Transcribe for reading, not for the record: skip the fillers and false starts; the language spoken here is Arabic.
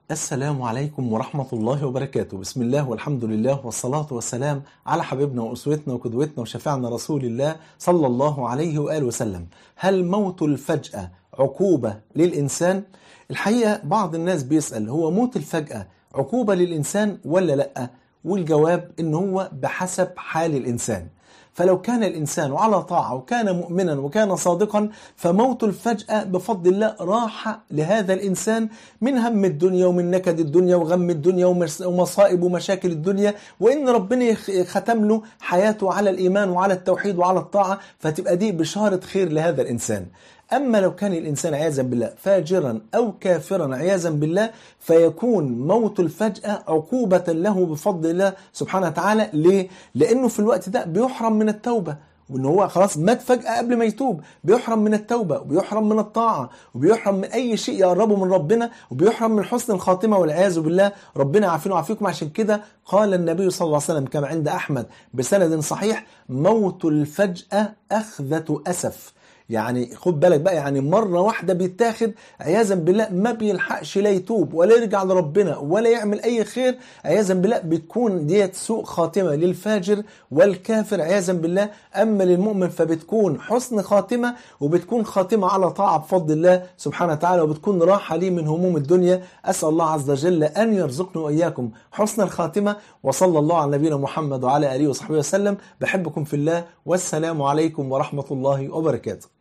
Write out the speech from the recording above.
السلام عليكم ورحمة الله وبركاته. بسم الله والحمد لله والصلاة والسلام على حبيبنا وأسوتنا وقدوتنا وشفيعنا رسول الله صلى الله عليه وآله وسلم. هل موت الفجأة عقوبة للإنسان؟ الحقيقة بعض الناس بيسأل، هو موت الفجأة عقوبة للإنسان ولا لأ؟ والجواب إن هو بحسب حال الإنسان. فلو كان الإنسان على طاعة وكان مؤمنا وكان صادقا فموت الفجأة بفضل الله راحة لهذا الإنسان من هم الدنيا ومن نكد الدنيا وغم الدنيا ومصائب ومشاكل الدنيا، وإن ربنا ختم له حياته على الإيمان وعلى التوحيد وعلى الطاعة، فتبقى دي بشارة خير لهذا الإنسان. أما لو كان الإنسان عياذا بالله فاجرا أو كافرا عياذا بالله، فيكون موت الفجأة عقوبة له بفضل الله سبحانه وتعالى. ليه؟ لأنه في الوقت ده بيحرم من التوبة، وإن هو خلاص مات فجأة قبل ما يتوب، بيحرم من التوبة وبيحرم من الطاعة وبيحرم من أي شيء يقربه من ربنا، وبيحرم من حسن الخاتمة والعياذ بالله. ربنا يعافينا ويعافيكم. عشان كده قال النبي صلى الله عليه وسلم كما عند أحمد بسند صحيح: موت الفجأة أخذة أسف. يعني خد بالك بقى، يعني مرة واحدة بيتاخد عياذا بالله، ما بيلحقش لا يتوب ولا يرجع لربنا ولا يعمل أي خير عياذا بالله، بتكون ديت سوء خاتمة للفاجر والكافر عياذا بالله. أما للمؤمن فبتكون حسن خاتمة، وبتكون خاتمة على طاعة بفضل الله سبحانه وتعالى، وبتكون راحة لي من هموم الدنيا. أسأل الله عز وجل أن يرزقنا وإياكم حسن الخاتمة. وصلى الله على نبينا محمد وعلى آله وصحبه وسلم. بحبكم في الله، والسلام عليكم ورحمة الله وبركاته.